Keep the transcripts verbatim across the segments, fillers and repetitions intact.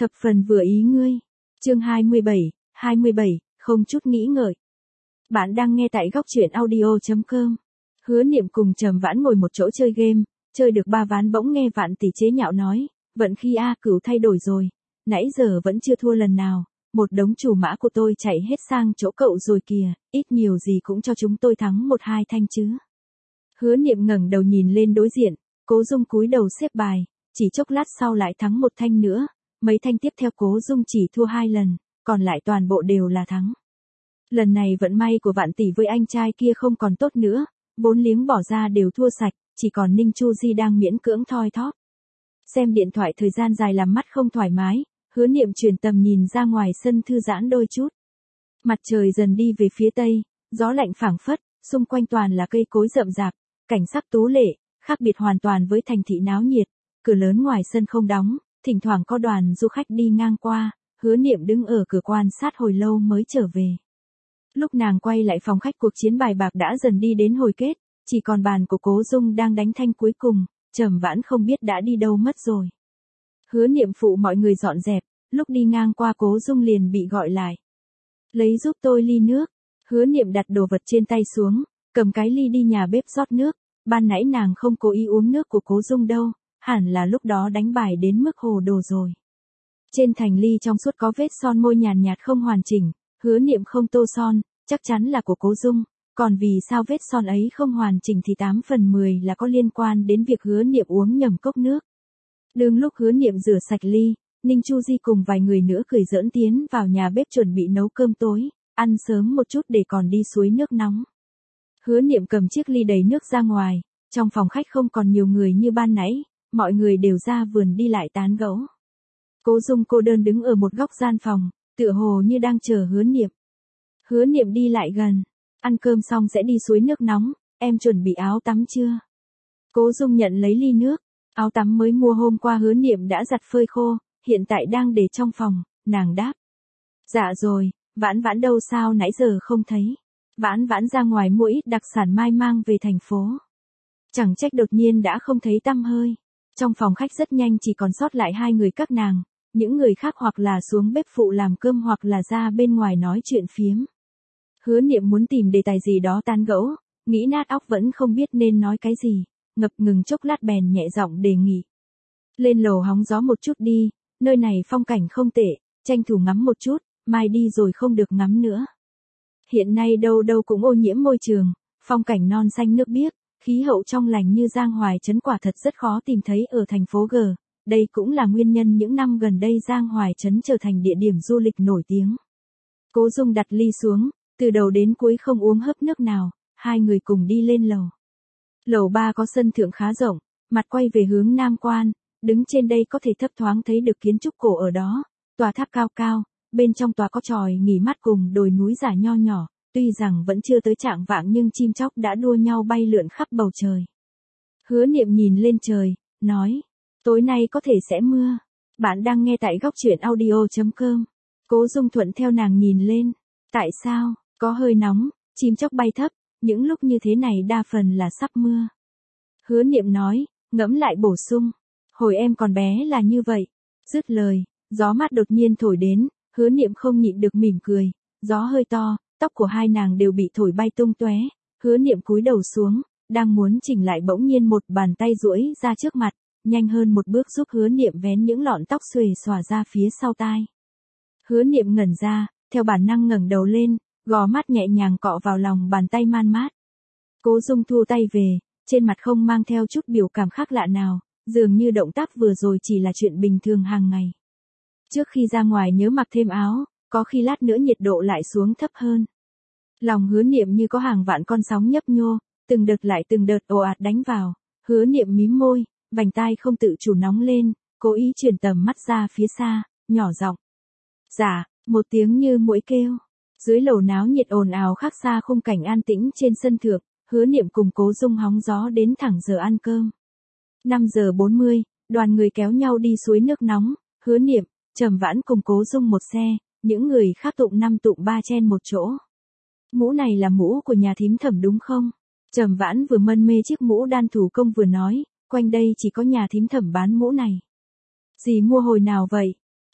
Thập phần vừa ý ngươi. Chương hai mươi bảy, hai mươi bảy, không chút nghĩ ngợi. Bạn đang nghe tại góc truyện audio chấm com. Hứa Niệm cùng Trầm Vãn ngồi một chỗ chơi game, chơi được ba ván bỗng nghe Vạn tỷ chế nhạo nói, vận khi A Cửu thay đổi rồi, nãy giờ vẫn chưa thua lần nào, một đống chủ mã của tôi chạy hết sang chỗ cậu rồi kìa, ít nhiều gì cũng cho chúng tôi thắng một hai thanh chứ. Hứa Niệm ngẩng đầu nhìn lên đối diện, Cố Dung cúi đầu xếp bài, chỉ chốc lát sau lại thắng một thanh nữa, mấy thanh tiếp theo Cố Dung chỉ thua hai lần, còn lại toàn bộ đều là thắng. Lần này vận may của Vạn tỷ với anh trai kia không còn tốt nữa, bốn liếng bỏ ra đều thua sạch, chỉ còn Ninh Chu Di đang miễn cưỡng thoi thóp. Xem điện thoại thời gian dài làm mắt không thoải mái, Hứa Niệm chuyển tầm nhìn ra ngoài sân thư giãn đôi chút. Mặt trời dần đi về phía tây, gió lạnh phảng phất, xung quanh toàn là cây cối rậm rạp, cảnh sắc tú lệ, khác biệt hoàn toàn với thành thị náo nhiệt. Cửa lớn ngoài sân không đóng, thỉnh thoảng có đoàn du khách đi ngang qua, Hứa Niệm đứng ở cửa quan sát hồi lâu mới trở về. Lúc nàng quay lại phòng khách, cuộc chiến bài bạc đã dần đi đến hồi kết, chỉ còn bàn của Cố Dung đang đánh thanh cuối cùng, Trầm Vãn không biết đã đi đâu mất rồi. Hứa Niệm phụ mọi người dọn dẹp, lúc đi ngang qua Cố Dung liền bị gọi lại. Lấy giúp tôi ly nước. Hứa Niệm đặt đồ vật trên tay xuống, cầm cái ly đi nhà bếp rót nước, ban nãy nàng không cố ý uống nước của Cố Dung đâu, hẳn là lúc đó đánh bài đến mức hồ đồ rồi. Trên thành ly trong suốt có vết son môi nhàn nhạt không hoàn chỉnh, Hứa Niệm không tô son, chắc chắn là của Cố Dung, còn vì sao vết son ấy không hoàn chỉnh thì tám phần mười là có liên quan đến việc Hứa Niệm uống nhầm cốc nước. Đương lúc Hứa Niệm rửa sạch ly, Ninh Chu Di cùng vài người nữa cười giỡn tiến vào nhà bếp chuẩn bị nấu cơm tối, ăn sớm một chút để còn đi suối nước nóng. Hứa Niệm cầm chiếc ly đầy nước ra ngoài, trong phòng khách không còn nhiều người như ban nãy, mọi người đều ra vườn đi lại tán gẫu. Cố Dung cô đơn đứng ở một góc gian phòng, tựa hồ như đang chờ Hứa Niệm. Hứa Niệm đi lại gần, ăn cơm xong sẽ đi suối nước nóng, em chuẩn bị áo tắm chưa? Cố Dung nhận lấy ly nước, áo tắm mới mua hôm qua Hứa Niệm đã giặt phơi khô, hiện tại đang để trong phòng, nàng đáp. Dạ rồi, Vãn Vãn đâu sao nãy giờ không thấy? Vãn Vãn ra ngoài mua ít đặc sản mai mang về thành phố. Chẳng trách đột nhiên đã không thấy tăm hơi. Trong phòng khách rất nhanh chỉ còn sót lại hai người các nàng, những người khác hoặc là xuống bếp phụ làm cơm hoặc là ra bên ngoài nói chuyện phiếm. Hứa Niệm muốn tìm đề tài gì đó tán gẫu, nghĩ nát óc vẫn không biết nên nói cái gì, ngập ngừng chốc lát bèn nhẹ giọng đề nghị. Lên lầu hóng gió một chút đi, nơi này phong cảnh không tệ, tranh thủ ngắm một chút, mai đi rồi không được ngắm nữa. Hiện nay đâu đâu cũng ô nhiễm môi trường, phong cảnh non xanh nước biếc, khí hậu trong lành như Giang Hoài Trấn quả thật rất khó tìm thấy ở thành phố G. Đây cũng là nguyên nhân những năm gần đây Giang Hoài Trấn trở thành địa điểm du lịch nổi tiếng. Cố Dung đặt ly xuống, từ đầu đến cuối không uống hớp nước nào, hai người cùng đi lên lầu. Lầu ba có sân thượng khá rộng, mặt quay về hướng Nam Quan, đứng trên đây có thể thấp thoáng thấy được kiến trúc cổ ở đó, tòa tháp cao cao, bên trong tòa có chòi nghỉ mát cùng đồi núi giả nho nhỏ, tuy rằng vẫn chưa tới trạng vạng nhưng chim chóc đã đua nhau bay lượn khắp bầu trời. Hứa Niệm nhìn lên trời, nói, tối nay có thể sẽ mưa. Bạn đang nghe tại góc truyện audio chấm com. Cố Dung thuận theo nàng nhìn lên. Tại sao? Có hơi nóng, chim chóc bay thấp, những lúc như thế này đa phần là sắp mưa. Hứa Niệm nói, ngẫm lại bổ sung. Hồi em còn bé là như vậy. Dứt lời, gió mát đột nhiên thổi đến, Hứa Niệm không nhịn được mỉm cười. Gió hơi to, tóc của hai nàng đều bị thổi bay tung tóe. Hứa Niệm cúi đầu xuống, đang muốn chỉnh lại bỗng nhiên một bàn tay duỗi ra trước mặt, nhanh hơn một bước giúp Hứa Niệm vén những lọn tóc xuề xòa ra phía sau tai. Hứa Niệm ngẩn ra, theo bản năng ngẩng đầu lên, gò má nhẹ nhàng cọ vào lòng bàn tay man mát. Cố Dung thu tay về, trên mặt không mang theo chút biểu cảm khác lạ nào, dường như động tác vừa rồi chỉ là chuyện bình thường hàng ngày. Trước khi ra ngoài nhớ mặc thêm áo, có khi lát nữa nhiệt độ lại xuống thấp hơn. Lòng Hứa Niệm như có hàng vạn con sóng nhấp nhô, từng đợt lại từng đợt ồ ạt đánh vào. Hứa Niệm mím môi, vành tai không tự chủ nóng lên, cố ý chuyển tầm mắt ra phía xa, nhỏ giọng. Dạ, một tiếng như muỗi kêu. Dưới lầu náo nhiệt ồn ào khác xa khung cảnh an tĩnh trên sân thượng, Hứa Niệm cùng Cố Dung hóng gió đến thẳng giờ ăn cơm. năm giờ bốn mươi, đoàn người kéo nhau đi suối nước nóng, Hứa Niệm, Trầm Vãn cùng Cố Dung một xe, những người khác tụng năm tụng ba chen một chỗ. Mũ này là mũ của nhà thím Thẩm đúng không? Trầm Vãn vừa mân mê chiếc mũ đan thủ công vừa nói, quanh đây chỉ có nhà thím Thẩm bán mũ này. Dì mua hồi nào vậy?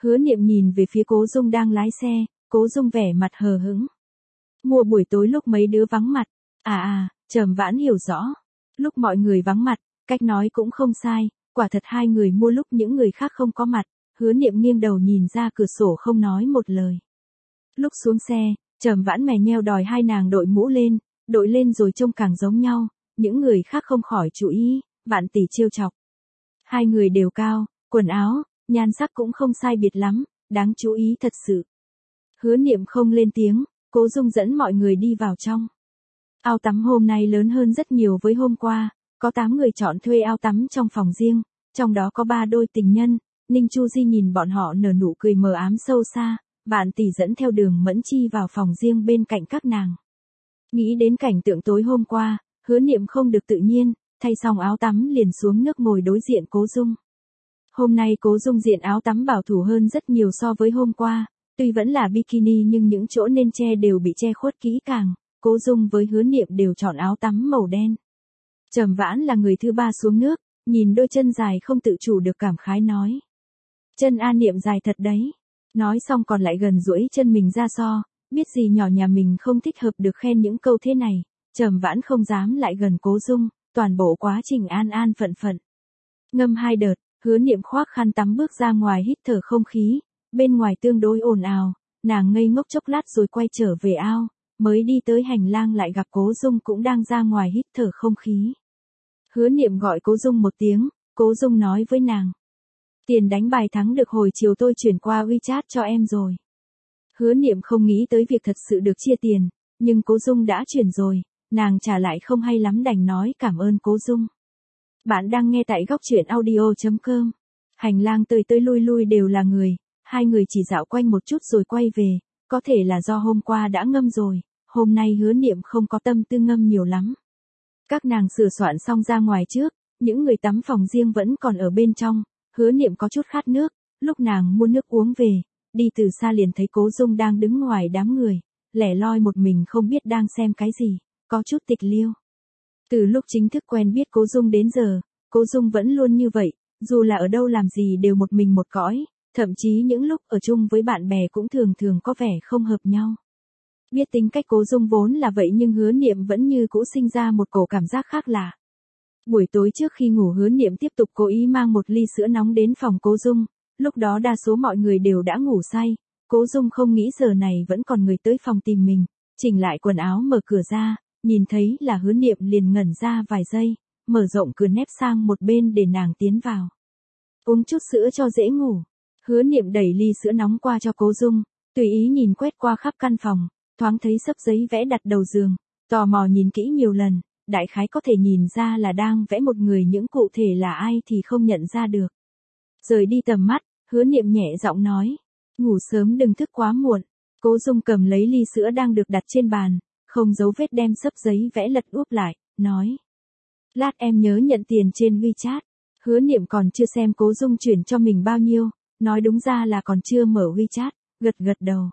Hứa Niệm nhìn về phía Cố Dung đang lái xe, Cố Dung vẻ mặt hờ hững. Mua buổi tối lúc mấy đứa vắng mặt. À à, Trầm Vãn hiểu rõ. Lúc mọi người vắng mặt, cách nói cũng không sai, quả thật hai người mua lúc những người khác không có mặt. Hứa Niệm nghiêng đầu nhìn ra cửa sổ không nói một lời. Lúc xuống xe, Trầm Vãn mè nheo đòi hai nàng đội mũ lên, đội lên rồi trông càng giống nhau, những người khác không khỏi chú ý, Vạn tỷ trêu chọc. Hai người đều cao, quần áo, nhan sắc cũng không sai biệt lắm, đáng chú ý thật sự. Hứa Niệm không lên tiếng, Cố Dung dẫn mọi người đi vào trong. Ao tắm hôm nay lớn hơn rất nhiều với hôm qua, có tám người chọn thuê ao tắm trong phòng riêng, trong đó có ba đôi tình nhân. Ninh Chu Di nhìn bọn họ nở nụ cười mờ ám sâu xa, Vạn tỷ dẫn theo Đường Mẫn Chi vào phòng riêng bên cạnh các nàng. Nghĩ đến cảnh tượng tối hôm qua, Hứa Niệm không được tự nhiên, thay xong áo tắm liền xuống nước ngồi đối diện Cố Dung. Hôm nay Cố Dung diện áo tắm bảo thủ hơn rất nhiều so với hôm qua, tuy vẫn là bikini nhưng những chỗ nên che đều bị che khuất kỹ càng, Cố Dung với Hứa Niệm đều chọn áo tắm màu đen. Trầm Vãn là người thứ ba xuống nước, nhìn đôi chân dài không tự chủ được cảm khái nói. Chân A Niệm dài thật đấy. Nói xong còn lại gần duỗi chân mình ra so, biết gì nhỏ nhà mình không thích hợp được khen những câu thế này, Trầm Vãn không dám lại gần Cố Dung, toàn bộ quá trình an an phận phận. Ngâm hai đợt, Hứa Niệm khoác khăn tắm bước ra ngoài hít thở không khí, bên ngoài tương đối ồn ào, nàng ngây ngốc chốc lát rồi quay trở về ao, mới đi tới hành lang lại gặp Cố Dung cũng đang ra ngoài hít thở không khí. Hứa Niệm gọi Cố Dung một tiếng, Cố Dung nói với nàng. Tiền đánh bài thắng được hồi chiều tôi chuyển qua WeChat cho em rồi. Hứa Niệm không nghĩ tới việc thật sự được chia tiền, nhưng Cố Dung đã chuyển rồi, nàng trả lại không hay lắm đành nói cảm ơn Cố Dung. Bạn đang nghe tại góc truyện audio chấm com. Hành lang tới tới lui lui đều là người, hai người chỉ dạo quanh một chút rồi quay về, có thể là do hôm qua đã ngâm rồi, hôm nay Hứa Niệm không có tâm tư ngâm nhiều lắm. Các nàng sửa soạn xong ra ngoài trước, những người tắm phòng riêng vẫn còn ở bên trong. Hứa Niệm có chút khát nước, lúc nàng mua nước uống về, đi từ xa liền thấy Cố Dung đang đứng ngoài đám người, lẻ loi một mình không biết đang xem cái gì, có chút tịch liêu. Từ lúc chính thức quen biết Cố Dung đến giờ, Cố Dung vẫn luôn như vậy, dù là ở đâu làm gì đều một mình một cõi, thậm chí những lúc ở chung với bạn bè cũng thường thường có vẻ không hợp nhau. Biết tính cách Cố Dung vốn là vậy nhưng Hứa Niệm vẫn như cũ sinh ra một cổ cảm giác khác lạ. Buổi tối trước khi ngủ Hứa Niệm tiếp tục cố ý mang một ly sữa nóng đến phòng Cố Dung, lúc đó đa số mọi người đều đã ngủ say, Cố Dung không nghĩ giờ này vẫn còn người tới phòng tìm mình, chỉnh lại quần áo mở cửa ra, nhìn thấy là Hứa Niệm liền ngẩn ra vài giây, mở rộng cửa nép sang một bên để nàng tiến vào. Uống chút sữa cho dễ ngủ. Hứa Niệm đẩy ly sữa nóng qua cho Cố Dung, tùy ý nhìn quét qua khắp căn phòng, thoáng thấy xấp giấy vẽ đặt đầu giường, tò mò nhìn kỹ nhiều lần. Đại khái có thể nhìn ra là đang vẽ một người, những cụ thể là ai thì không nhận ra được. Rời đi tầm mắt, Hứa Niệm nhẹ giọng nói, ngủ sớm đừng thức quá muộn. Cố Dung cầm lấy ly sữa đang được đặt trên bàn, không giấu vết đem xấp giấy vẽ lật úp lại, nói. Lát em nhớ nhận tiền trên WeChat. Hứa Niệm còn chưa xem Cố Dung chuyển cho mình bao nhiêu, nói đúng ra là còn chưa mở WeChat, gật gật đầu.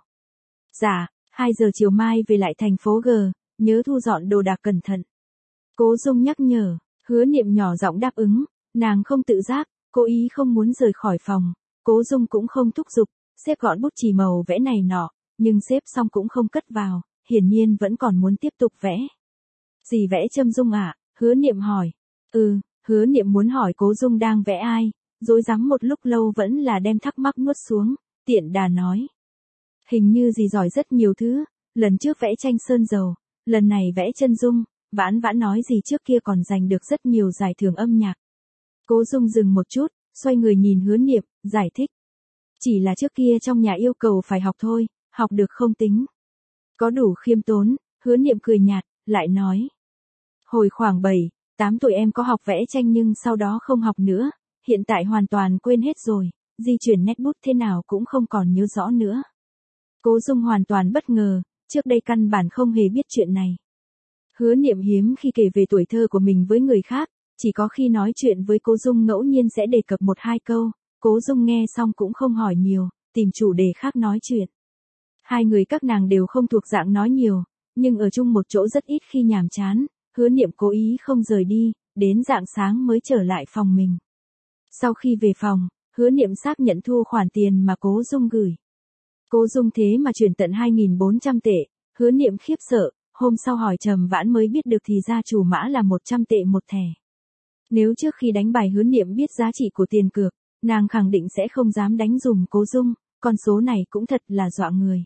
Dạ, hai giờ chiều mai về lại thành phố G, nhớ thu dọn đồ đạc cẩn thận. Cố Dung nhắc nhở, Hứa Niệm nhỏ giọng đáp ứng, nàng không tự giác, cố ý không muốn rời khỏi phòng, Cố Dung cũng không thúc giục, xếp gọn bút chì màu vẽ này nọ, nhưng xếp xong cũng không cất vào, hiển nhiên vẫn còn muốn tiếp tục vẽ. Gì vẽ Trâm Dung ạ? À? Hứa Niệm hỏi. Ừ, Hứa Niệm muốn hỏi Cố Dung đang vẽ ai, rối rắm một lúc lâu vẫn là đem thắc mắc nuốt xuống, tiện đà nói. Hình như gì giỏi rất nhiều thứ, lần trước vẽ tranh sơn dầu, lần này vẽ chân dung. Vãn Vãn nói gì trước kia còn giành được rất nhiều giải thưởng âm nhạc. Cố Dung dừng một chút, xoay người nhìn Hứa Niệm, giải thích. Chỉ là trước kia trong nhà yêu cầu phải học thôi, học được không tính. Có đủ khiêm tốn, Hứa Niệm cười nhạt, lại nói. Hồi khoảng bảy, tám tuổi em có học vẽ tranh nhưng sau đó không học nữa, hiện tại hoàn toàn quên hết rồi, di chuyển nét bút thế nào cũng không còn nhớ rõ nữa. Cố Dung hoàn toàn bất ngờ, trước đây căn bản không hề biết chuyện này. Hứa Niệm hiếm khi kể về tuổi thơ của mình với người khác, chỉ có khi nói chuyện với Cố Dung ngẫu nhiên sẽ đề cập một hai câu, Cố Dung nghe xong cũng không hỏi nhiều, tìm chủ đề khác nói chuyện. Hai người các nàng đều không thuộc dạng nói nhiều, nhưng ở chung một chỗ rất ít khi nhàm chán, Hứa Niệm cố ý không rời đi, đến rạng sáng mới trở lại phòng mình. Sau khi về phòng, Hứa Niệm xác nhận thu khoản tiền mà Cố Dung gửi. Cố Dung thế mà chuyển tận hai nghìn bốn trăm tệ, Hứa Niệm khiếp sợ, hôm sau hỏi Trầm Vãn mới biết được thì ra chủ mã là một trăm tệ một thẻ. Nếu trước khi đánh bài Hứa Niệm biết giá trị của tiền cược, nàng khẳng định sẽ không dám đánh dùm Cố Dung, con số này cũng thật là dọa người.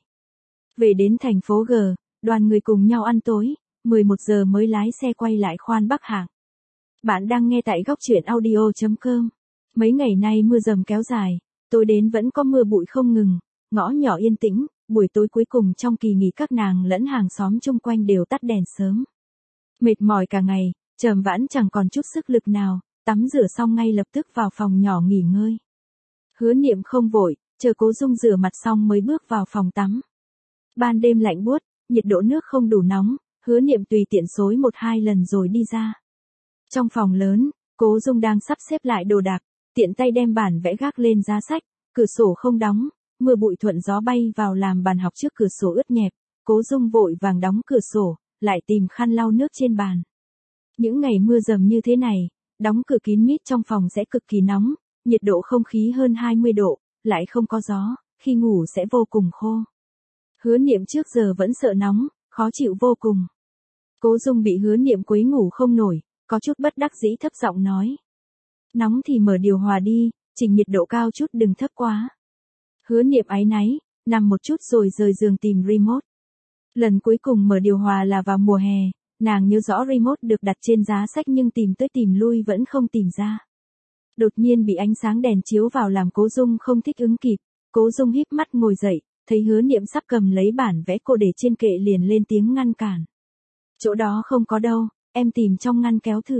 Về đến thành phố G, đoàn người cùng nhau ăn tối, mười một giờ mới lái xe quay lại khoan Bắc Hạng. Bạn đang nghe tại góc truyện audio chấm com. Mấy ngày nay mưa dầm kéo dài, tối đến vẫn có mưa bụi không ngừng, ngõ nhỏ yên tĩnh, buổi tối cuối cùng trong kỳ nghỉ các nàng lẫn hàng xóm chung quanh đều tắt đèn sớm. Mệt mỏi cả ngày, Trầm Vãn chẳng còn chút sức lực nào, tắm rửa xong ngay lập tức vào phòng nhỏ nghỉ ngơi. Hứa Niệm không vội, chờ Cố Dung rửa mặt xong mới bước vào phòng tắm. Ban đêm lạnh buốt, nhiệt độ nước không đủ nóng, Hứa Niệm tùy tiện xối một hai lần rồi đi ra. Trong phòng lớn, Cố Dung đang sắp xếp lại đồ đạc, tiện tay đem bản vẽ gác lên giá sách, cửa sổ không đóng, mưa bụi thuận gió bay vào làm bàn học trước cửa sổ ướt nhẹp, Cố Dung vội vàng đóng cửa sổ, lại tìm khăn lau nước trên bàn. Những ngày mưa dầm như thế này, đóng cửa kín mít trong phòng sẽ cực kỳ nóng, nhiệt độ không khí hơn hai mươi độ, lại không có gió, khi ngủ sẽ vô cùng khô. Hứa Niệm trước giờ vẫn sợ nóng, khó chịu vô cùng. Cố Dung bị Hứa Niệm quấy ngủ không nổi, có chút bất đắc dĩ thấp giọng nói. Nóng thì mở điều hòa đi, chỉnh nhiệt độ cao chút đừng thấp quá. Hứa Niệm áy náy, nằm một chút rồi rời giường tìm remote. Lần cuối cùng mở điều hòa là vào mùa hè, nàng nhớ rõ remote được đặt trên giá sách nhưng tìm tới tìm lui vẫn không tìm ra. Đột nhiên bị ánh sáng đèn chiếu vào làm Cố Dung không thích ứng kịp, Cố Dung híp mắt ngồi dậy, thấy Hứa Niệm sắp cầm lấy bản vẽ cô để trên kệ liền lên tiếng ngăn cản. Chỗ đó không có đâu, em tìm trong ngăn kéo thử.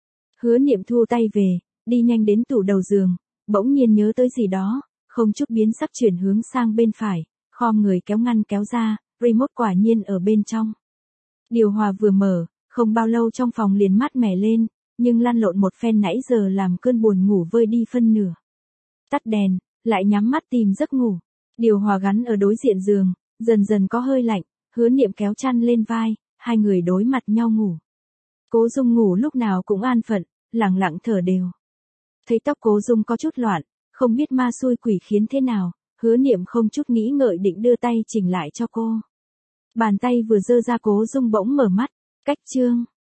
Hứa Niệm thu tay về, đi nhanh đến tủ đầu giường, bỗng nhiên nhớ tới gì đó, không chút biến sắc chuyển hướng sang bên phải, khom người kéo ngăn kéo ra, remote quả nhiên ở bên trong. Điều hòa vừa mở, không bao lâu trong phòng liền mát mẻ lên, nhưng lăn lộn một phen nãy giờ làm cơn buồn ngủ vơi đi phân nửa. Tắt đèn, lại nhắm mắt tìm giấc ngủ. Điều hòa gắn ở đối diện giường, dần dần có hơi lạnh, Hứa Niệm kéo chăn lên vai, hai người đối mặt nhau ngủ. Cố Dung ngủ lúc nào cũng an phận, lặng lặng thở đều. Thấy tóc Cố Dung có chút loạn, không biết ma xui quỷ khiến thế nào, Hứa Niệm không chút nghĩ ngợi định đưa tay chỉnh lại cho cô. Bàn tay vừa giơ ra Cố Dung bỗng mở mắt, cách chương.